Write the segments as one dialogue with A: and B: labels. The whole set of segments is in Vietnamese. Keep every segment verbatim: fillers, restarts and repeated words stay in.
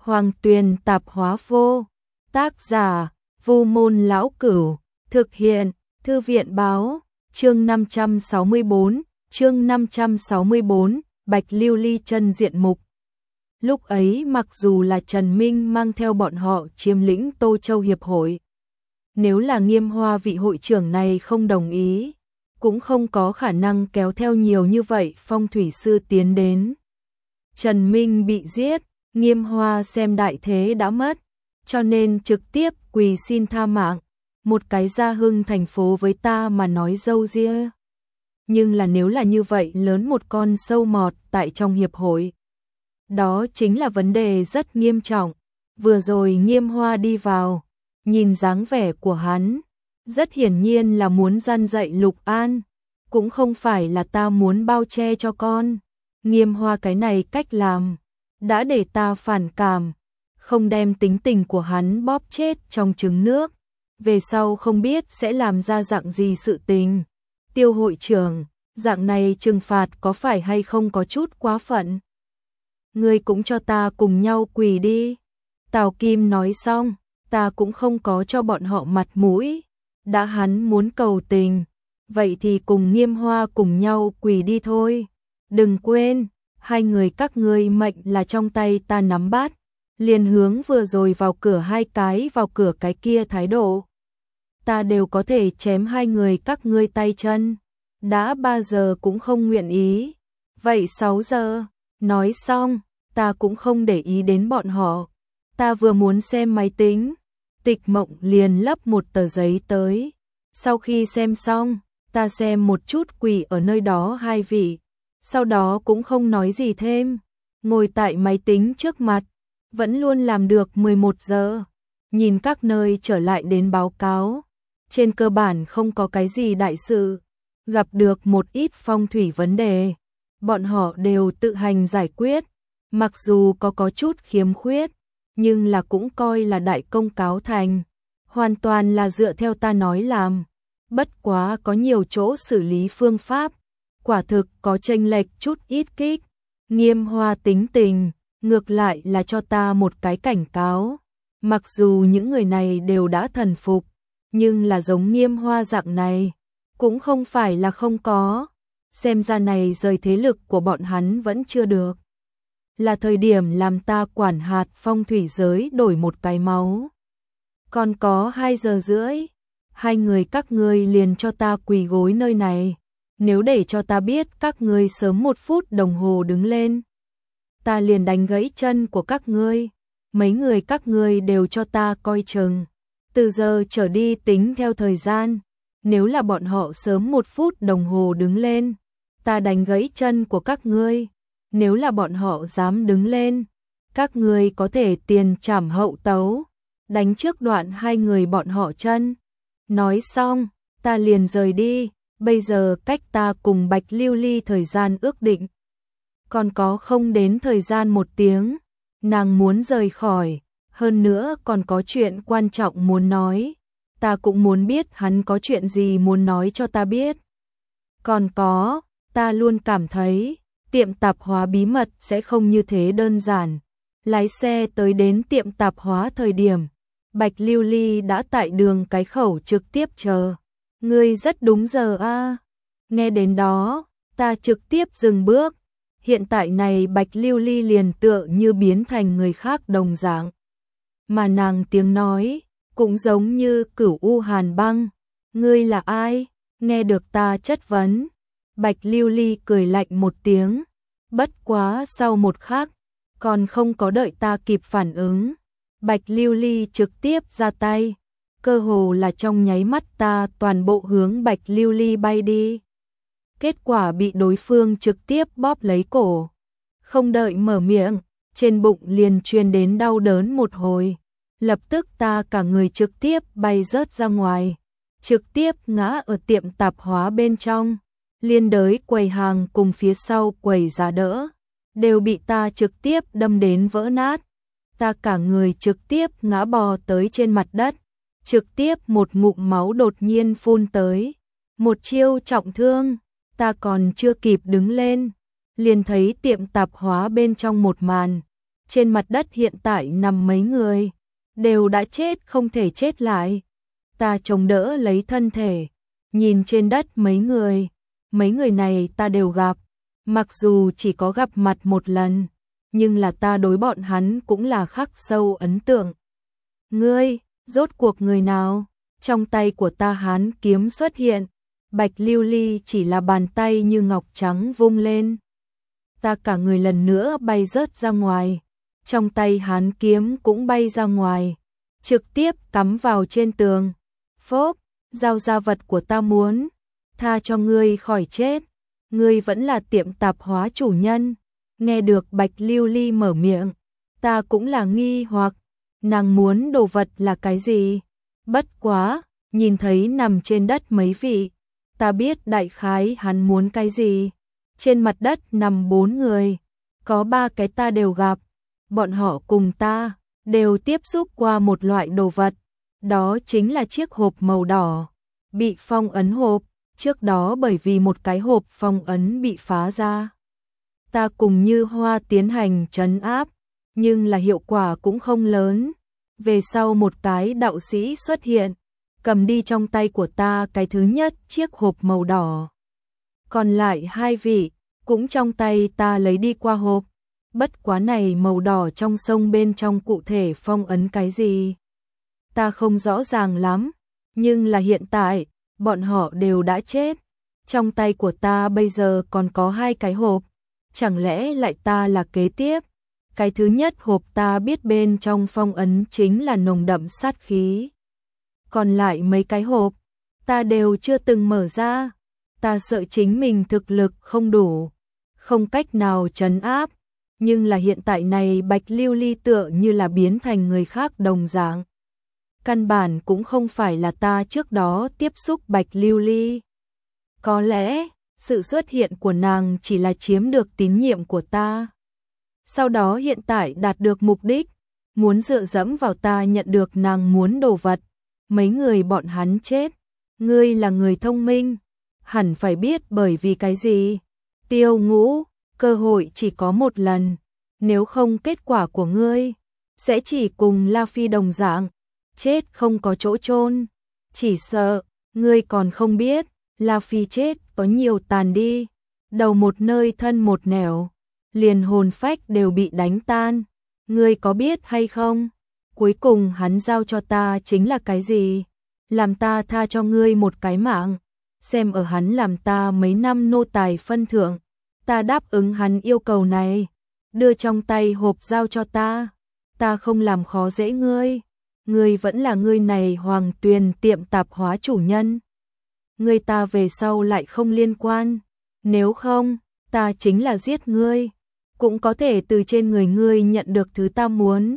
A: Hoàng Tuyền tạp hóa vô. Tác giả: Vu Môn Lão Cửu. Thực hiện: Thư viện báo. Chương năm trăm sáu mươi tư, chương năm trăm sáu mươi tư, Bạch Lưu Ly chân diện mục. Lúc ấy mặc dù là Trần Minh mang theo bọn họ chiếm lĩnh Tô Châu Hiệp hội, nếu là Nghiêm Hoa vị hội trưởng này không đồng ý, cũng không có khả năng kéo theo nhiều như vậy phong thủy sư tiến đến. Trần Minh bị giết, Nghiêm Hoa xem đại thế đã mất, cho nên trực tiếp quỳ xin tha mạng. Một cái Gia Hưng thành phố với ta mà nói dâu ria. Nhưng là nếu là như vậy lớn một con sâu mọt tại trong hiệp hội, đó chính là vấn đề rất nghiêm trọng. Vừa rồi Nghiêm Hoa đi vào, nhìn dáng vẻ của hắn, rất hiển nhiên là muốn gian dạy Lục An, cũng không phải là ta muốn bao che cho con. Nghiêm Hoa cái này cách làm đã để ta phản cảm, không đem tính tình của hắn bóp chết trong trứng nước, về sau không biết sẽ làm ra dạng gì sự tình. Tiêu hội trưởng, dạng này trừng phạt có phải hay không có chút quá phận? Ngươi cũng cho ta cùng nhau quỳ đi. Tào Kim nói xong, ta cũng không có cho bọn họ mặt mũi. Đã hắn muốn cầu tình, vậy thì cùng Nghiêm Hoa cùng nhau quỳ đi thôi. Đừng quên, hai người các ngươi mệnh là trong tay ta nắm bắt. Liền hướng vừa rồi vào cửa hai cái vào cửa cái kia thái độ, ta đều có thể chém hai người các ngươi tay chân. Đã ba giờ cũng không nguyện ý, vậy sáu giờ. Nói xong, ta cũng không để ý đến bọn họ. Ta vừa muốn xem máy tính, Tịch Mộng liền lấp một tờ giấy tới. Sau khi xem xong, ta xem một chút quỷ ở nơi đó hai vị, sau đó cũng không nói gì thêm, ngồi tại máy tính trước mặt, vẫn luôn làm được mười một giờ. Nhìn các nơi trở lại đến báo cáo, trên cơ bản không có cái gì đại sự, gặp được một ít phong thủy vấn đề, bọn họ đều tự hành giải quyết, mặc dù có có chút khiếm khuyết, nhưng là cũng coi là đại công cáo thành, hoàn toàn là dựa theo ta nói làm. Bất quá có nhiều chỗ xử lý phương pháp, quả thực có chênh lệch chút ít kích. Nghiêm Hoa tính tình, ngược lại là cho ta một cái cảnh cáo. Mặc dù những người này đều đã thần phục, nhưng là giống Nghiêm Hoa dạng này, cũng không phải là không có. Xem ra này rời thế lực của bọn hắn vẫn chưa được. Là thời điểm làm ta quản hạt phong thủy giới đổi một cái máu. Còn có hai giờ rưỡi, hai người các ngươi liền cho ta quỳ gối nơi này. Nếu để cho ta biết các ngươi sớm một phút đồng hồ đứng lên, ta liền đánh gãy chân của các ngươi. Mấy người các ngươi đều cho ta coi chừng. Từ giờ trở đi tính theo thời gian, nếu là bọn họ sớm một phút đồng hồ đứng lên, ta đánh gãy chân của các ngươi. Nếu là bọn họ dám đứng lên, các ngươi có thể tiền trảm hậu tấu, đánh trước đoạn hai người bọn họ chân. Nói xong, ta liền rời đi. Bây giờ cách ta cùng Bạch Lưu Ly thời gian ước định còn có không đến thời gian một tiếng. Nàng muốn rời khỏi, hơn nữa còn có chuyện quan trọng muốn nói. Ta cũng muốn biết hắn có chuyện gì muốn nói cho ta biết. Còn có, ta luôn cảm thấy tiệm tạp hóa bí mật sẽ không như thế đơn giản. Lái xe tới đến tiệm tạp hóa thời điểm, Bạch Lưu Ly đã tại đường cái khẩu trực tiếp chờ. Ngươi rất đúng giờ a. Nghe đến đó, ta trực tiếp dừng bước. Hiện tại này Bạch Lưu Ly liền tựa như biến thành người khác đồng dạng. Mà nàng tiếng nói, cũng giống như Cửu U Hàn Băng. Ngươi là ai? Nghe được ta chất vấn. Bạch Lưu Ly cười lạnh một tiếng. Bất quá sau một khắc, còn không có đợi ta kịp phản ứng, Bạch Lưu Ly trực tiếp ra tay. Cơ hồ là trong nháy mắt ta toàn bộ hướng Bạch Lưu Ly bay đi. Kết quả bị đối phương trực tiếp bóp lấy cổ. Không đợi mở miệng, trên bụng liền truyền đến đau đớn một hồi. Lập tức ta cả người trực tiếp bay rớt ra ngoài, trực tiếp ngã ở tiệm tạp hóa bên trong. Liên đới quầy hàng cùng phía sau quầy giá đỡ, đều bị ta trực tiếp đâm đến vỡ nát. Ta cả người trực tiếp ngã bò tới trên mặt đất. Trực tiếp một ngụm máu đột nhiên phun tới. Một chiêu trọng thương, ta còn chưa kịp đứng lên, liền thấy tiệm tạp hóa bên trong một màn. Trên mặt đất hiện tại nằm mấy người, đều đã chết không thể chết lại. Ta chống đỡ lấy thân thể, nhìn trên đất mấy người, mấy người này ta đều gặp, mặc dù chỉ có gặp mặt một lần, nhưng là ta đối bọn hắn cũng là khắc sâu ấn tượng. Ngươi, rốt cuộc người nào? Trong tay của ta hán kiếm xuất hiện, bạch lưu ly chỉ là bàn tay như ngọc trắng vung lên. Ta cả người lần nữa bay rớt ra ngoài, trong tay hán kiếm cũng bay ra ngoài, trực tiếp cắm vào trên tường. Phốp, giao ra vật của ta muốn, tha cho ngươi khỏi chết, ngươi vẫn là tiệm tạp hóa chủ nhân. Nghe được bạch lưu ly mở miệng, ta cũng là nghi hoặc, nàng muốn đồ vật là cái gì? Bất quá, nhìn thấy nằm trên đất mấy vị, ta biết đại khái hắn muốn cái gì. Trên mặt đất nằm bốn người, có ba cái ta đều gặp, bọn họ cùng ta đều tiếp xúc qua một loại đồ vật, đó chính là chiếc hộp màu đỏ, bị phong ấn hộp, trước đó bởi vì một cái hộp phong ấn bị phá ra. Ta cùng Như Hoa tiến hành trấn áp, nhưng là hiệu quả cũng không lớn. Về sau một cái đạo sĩ xuất hiện, cầm đi trong tay của ta cái thứ nhất chiếc hộp màu đỏ. Còn lại hai vị, cũng trong tay ta lấy đi qua hộp. Bất quá này màu đỏ trong sông bên trong cụ thể phong ấn cái gì? Ta không rõ ràng lắm, nhưng là hiện tại, bọn họ đều đã chết. Trong tay của ta bây giờ còn có hai cái hộp, chẳng lẽ lại ta là kế tiếp? Cái thứ nhất hộp ta biết bên trong phong ấn chính là nồng đậm sát khí. Còn lại mấy cái hộp, ta đều chưa từng mở ra. Ta sợ chính mình thực lực không đủ, không cách nào trấn áp. Nhưng là hiện tại này bạch lưu ly tựa như là biến thành người khác đồng dạng. Căn bản cũng không phải là ta trước đó tiếp xúc bạch lưu ly. Có lẽ, sự xuất hiện của nàng chỉ là chiếm được tín nhiệm của ta. Sau đó hiện tại đạt được mục đích, muốn dựa dẫm vào ta nhận được nàng muốn đồ vật. Mấy người bọn hắn chết, ngươi là người thông minh, hẳn phải biết bởi vì cái gì. Tiêu Ngũ, cơ hội chỉ có một lần, nếu không kết quả của ngươi sẽ chỉ cùng La Phi đồng dạng, chết không có chỗ chôn. Chỉ sợ, ngươi còn không biết, La Phi chết có nhiều tàn đi, đầu một nơi thân một nẻo, liền hồn phách đều bị đánh tan. Ngươi có biết hay không? Cuối cùng hắn giao cho ta chính là cái gì? Làm ta tha cho ngươi một cái mạng, xem ở hắn làm ta mấy năm nô tài phân thượng, ta đáp ứng hắn yêu cầu này, đưa trong tay hộp giao cho ta, ta không làm khó dễ ngươi, ngươi vẫn là ngươi này Hoàng Tuyền tiệm tạp hóa chủ nhân. Ngươi ta về sau lại không liên quan, nếu không, ta chính là giết ngươi, cũng có thể từ trên người ngươi nhận được thứ ta muốn.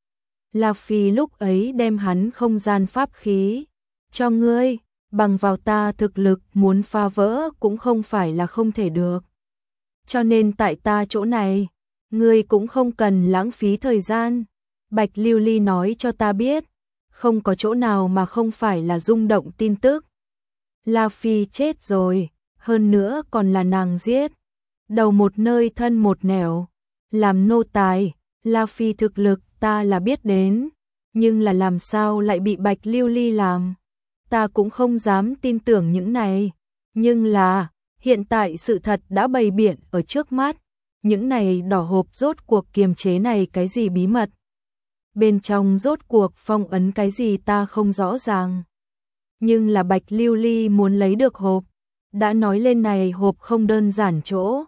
A: La Phi lúc ấy đem hắn không gian pháp khí cho ngươi, bằng vào ta thực lực muốn phá vỡ cũng không phải là không thể được. Cho nên tại ta chỗ này, ngươi cũng không cần lãng phí thời gian. Bạch Lưu Ly nói cho ta biết, không có chỗ nào mà không phải là rung động tin tức. La Phi chết rồi, hơn nữa còn là nàng giết. Đầu một nơi thân một nẻo, làm nô tài, La Phi thực lực ta là biết đến, nhưng là làm sao lại bị Bạch Lưu Ly làm. Ta cũng không dám tin tưởng những này, nhưng là, hiện tại sự thật đã bày biện ở trước mắt, những này đỏ hộp rốt cuộc kiềm chế này cái gì bí mật. Bên trong rốt cuộc phong ấn cái gì ta không rõ ràng. Nhưng là Bạch Lưu Ly muốn lấy được hộp, đã nói lên này hộp không đơn giản chỗ.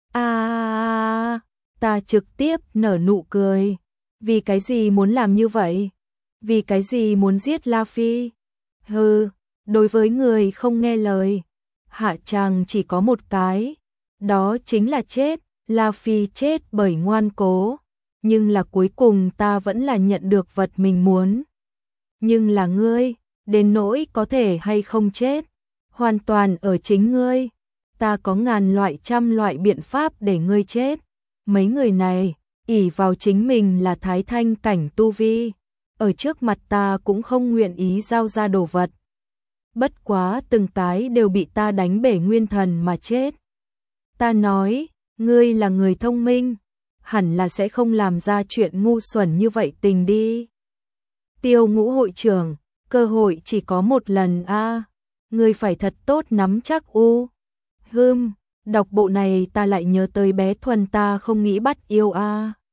A: À, ta trực tiếp nở nụ cười. Vì cái gì muốn làm như vậy? Vì cái gì muốn giết La Phi? Hừ, đối với người không nghe lời, hạ chàng chỉ có một cái, đó chính là chết. La Phi chết bởi ngoan cố, nhưng là cuối cùng ta vẫn là nhận được vật mình muốn. Nhưng là ngươi, đến nỗi có thể hay không chết, hoàn toàn ở chính ngươi. Ta có ngàn loại trăm loại biện pháp để ngươi chết. Mấy người này, ỷ vào chính mình là thái thanh cảnh tu vi, ở trước mặt ta cũng không nguyện ý giao ra đồ vật. Bất quá từng cái đều bị ta đánh bể nguyên thần mà chết. Ta nói, ngươi là người thông minh, hẳn là sẽ không làm ra chuyện ngu xuẩn như vậy tình đi. Tiêu Ngũ hội trưởng, cơ hội chỉ có một lần a, à. Ngươi phải thật tốt nắm chắc u. Hừm, đọc bộ này ta lại nhớ tới bé Thuần ta không nghĩ bắt yêu a. À.